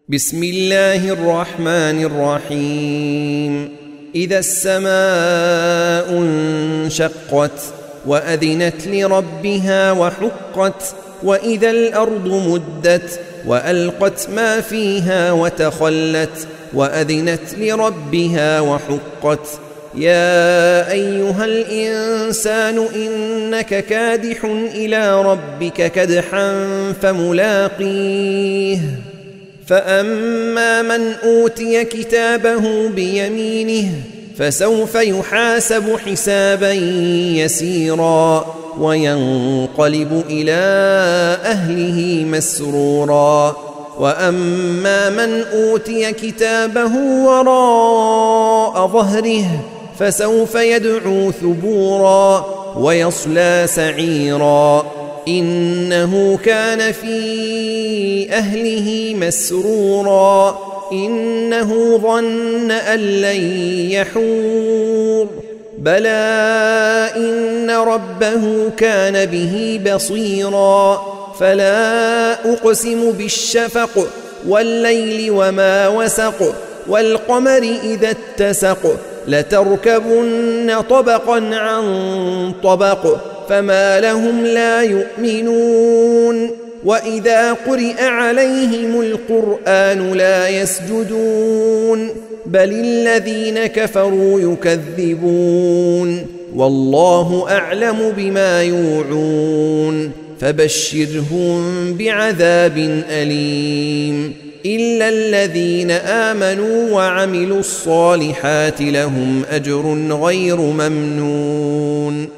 بسم الله الرحمن الرحيم. إذا السماء انشقت وأذنت لربها وحقت وإذا الأرض مدت وألقت ما فيها وتخلت وأذنت لربها وحقت. يا أيها الإنسان إنك كادح إلى ربك كدحا فملاقيه. فأما من أوتي كتابه بيمينه فسوف يحاسب حسابا يسيرا وينقلب إلى أهله مسرورا. وأما من أوتي كتابه وراء ظهره فسوف يدعو ثبورا ويصلى سعيرا إنه كان في أهله مسرورا إنه ظن أن لن يحور بلى إن ربه كان به بصيرا. فلا أقسم بالشفق والليل وما وسق والقمر إذا اتسق لتركبن طبقا عن طبق فما لهم لا يؤمنون. وإذا قرئ عليهم القرآن لا يسجدون بل الذين كفروا يكذبون والله أعلم بما يوعون فبشرهم بعذاب أليم إلا الذين آمنوا وعملوا الصالحات لهم أجر غير ممنون.